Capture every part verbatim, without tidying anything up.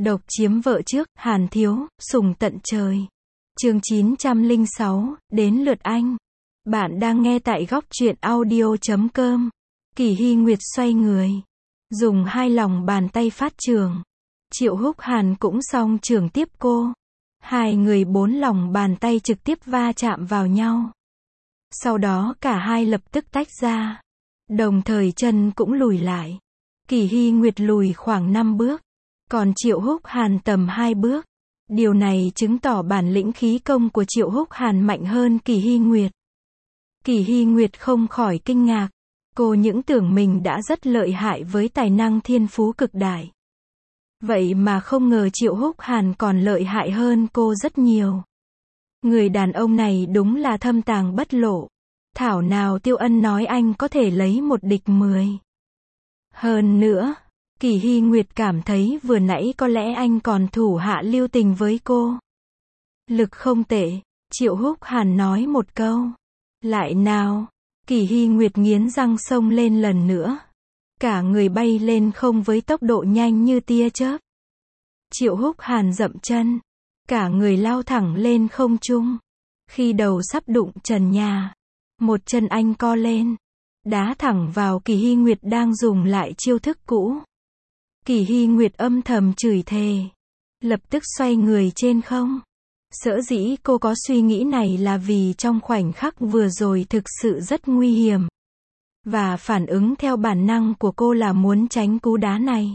Độc chiếm vợ trước, Hàn thiếu, sủng tận trời. Chương chín trăm lẻ sáu, đến lượt anh. Bạn đang nghe tại góc truyện audio chấm com. Kỳ Hy Nguyệt xoay người, dùng hai lòng bàn tay phát chưởng. Triệu Húc Hàn cũng song chưởng tiếp cô. Hai người bốn lòng bàn tay trực tiếp va chạm vào nhau. Sau đó cả hai lập tức tách ra. Đồng thời chân cũng lùi lại. Kỳ Hy Nguyệt lùi khoảng năm bước. Còn Triệu Húc Hàn tầm hai bước. Điều này chứng tỏ bản lĩnh khí công của Triệu Húc Hàn mạnh hơn Kỳ Hy Nguyệt. Kỳ Hy Nguyệt không khỏi kinh ngạc. Cô những tưởng mình đã rất lợi hại với tài năng thiên phú cực đại. Vậy mà không ngờ Triệu Húc Hàn còn lợi hại hơn cô rất nhiều. Người đàn ông này đúng là thâm tàng bất lộ. Thảo nào Tiêu Ân nói anh có thể lấy một địch mười. Hơn nữa, Kỳ Hy Nguyệt cảm thấy vừa nãy có lẽ anh còn thủ hạ lưu tình với cô. Lực không tệ, Triệu Húc Hàn nói một câu. Lại nào, Kỳ Hy Nguyệt nghiến răng xông lên lần nữa. Cả người bay lên không với tốc độ nhanh như tia chớp. Triệu Húc Hàn dậm chân. Cả người lao thẳng lên không trung. Khi đầu sắp đụng trần nhà, một chân anh co lên, đá thẳng vào Kỳ Hy Nguyệt đang dùng lại chiêu thức cũ. Kỳ Hy Nguyệt âm thầm chửi thề, lập tức xoay người trên không. Sở dĩ cô có suy nghĩ này là vì trong khoảnh khắc vừa rồi thực sự rất nguy hiểm. Và phản ứng theo bản năng của cô là muốn tránh cú đá này.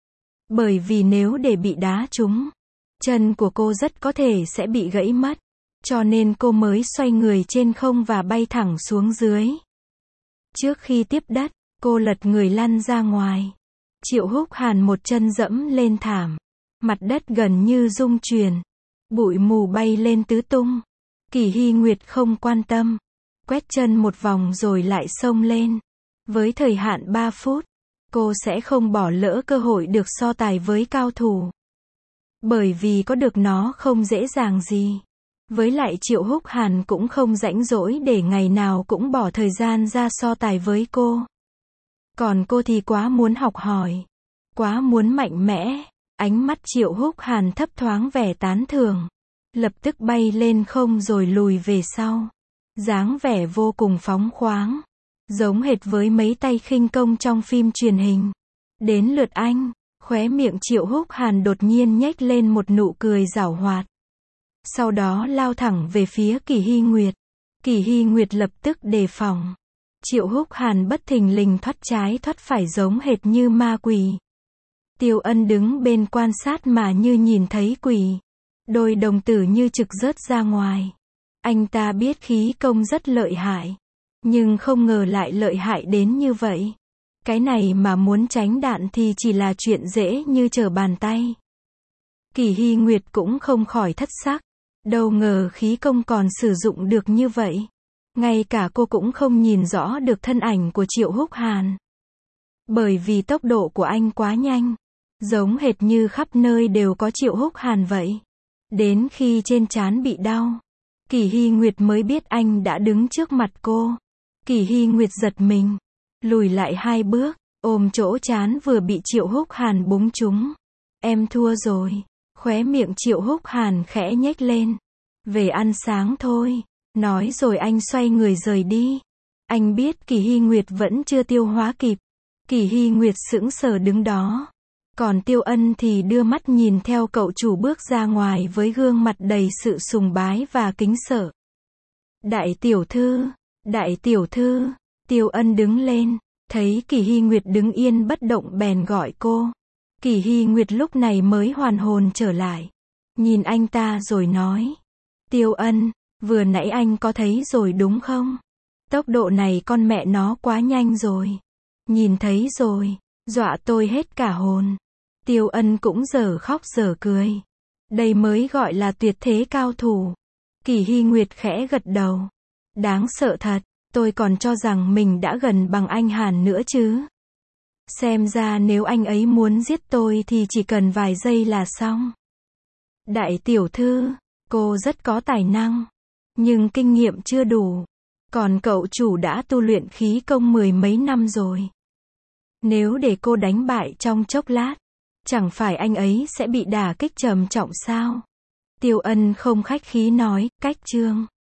Bởi vì nếu để bị đá trúng, chân của cô rất có thể sẽ bị gãy mất. Cho nên cô mới xoay người trên không và bay thẳng xuống dưới. Trước khi tiếp đất, cô lật người lăn ra ngoài. Triệu Húc Hàn một chân dẫm lên thảm. Mặt đất gần như rung chuyển. Bụi mù bay lên tứ tung. Kỳ Hy Nguyệt không quan tâm. Quét chân một vòng rồi lại xông lên. Với thời hạn ba phút, cô sẽ không bỏ lỡ cơ hội được so tài với cao thủ. Bởi vì có được nó không dễ dàng gì. Với lại Triệu Húc Hàn cũng không rảnh rỗi để ngày nào cũng bỏ thời gian ra so tài với cô. Còn cô thì quá muốn học hỏi, quá muốn mạnh mẽ. Ánh mắt Triệu Húc Hàn thấp thoáng vẻ tán thưởng. Lập tức bay lên không rồi lùi về sau. Dáng vẻ vô cùng phóng khoáng. Giống hệt với mấy tay khinh công trong phim truyền hình. Đến lượt anh, khóe miệng Triệu Húc Hàn đột nhiên nhếch lên một nụ cười giảo hoạt. Sau đó lao thẳng về phía Kỳ Hy Nguyệt. Kỳ Hy Nguyệt lập tức đề phòng. Triệu Húc Hàn bất thình lình thoát trái thoát phải giống hệt như ma quỷ. Tiêu Ân đứng bên quan sát mà như nhìn thấy quỷ. Đôi đồng tử như trực rớt ra ngoài. Anh ta biết khí công rất lợi hại. Nhưng không ngờ lại lợi hại đến như vậy. Cái này mà muốn tránh đạn thì chỉ là chuyện dễ như trở bàn tay. Kỳ Hy Nguyệt cũng không khỏi thất sắc. Đâu ngờ khí công còn sử dụng được như vậy. Ngay cả cô cũng không nhìn rõ được thân ảnh của Triệu Húc Hàn. Bởi vì tốc độ của anh quá nhanh. Giống hệt như khắp nơi đều có Triệu Húc Hàn vậy. Đến khi trên trán bị đau, Kỳ Hy Nguyệt mới biết anh đã đứng trước mặt cô. Kỳ Hy Nguyệt giật mình, lùi lại hai bước, ôm chỗ trán vừa bị Triệu Húc Hàn búng trúng. Em thua rồi. Khóe miệng Triệu Húc Hàn khẽ nhếch lên. Về ăn sáng thôi. Nói rồi anh xoay người rời đi. Anh biết Kỳ Hy Nguyệt vẫn chưa tiêu hóa kịp. Kỳ Hy Nguyệt sững sờ đứng đó. Còn Tiêu Ân thì đưa mắt nhìn theo cậu chủ bước ra ngoài với gương mặt đầy sự sùng bái và kính sợ. Đại tiểu thư, đại tiểu thư. Tiêu Ân đứng lên, thấy Kỳ Hy Nguyệt đứng yên bất động bèn gọi cô. Kỳ Hy Nguyệt lúc này mới hoàn hồn trở lại. Nhìn anh ta rồi nói. Tiêu Ân, vừa nãy anh có thấy rồi đúng không? Tốc độ này con mẹ nó quá nhanh rồi. Nhìn thấy rồi, dọa tôi hết cả hồn. Tiêu Ân cũng giờ khóc giờ cười. Đây mới gọi là tuyệt thế cao thủ. Kỳ Hy Nguyệt khẽ gật đầu. Đáng sợ thật, tôi còn cho rằng mình đã gần bằng anh Hàn nữa chứ. Xem ra nếu anh ấy muốn giết tôi thì chỉ cần vài giây là xong. Đại tiểu thư, cô rất có tài năng, nhưng kinh nghiệm chưa đủ. Còn cậu chủ đã tu luyện khí công mười mấy năm rồi. Nếu để cô đánh bại trong chốc lát, Chẳng phải anh ấy sẽ bị đả kích trầm trọng sao? Tiêu Ân không khách khí nói, cách Trương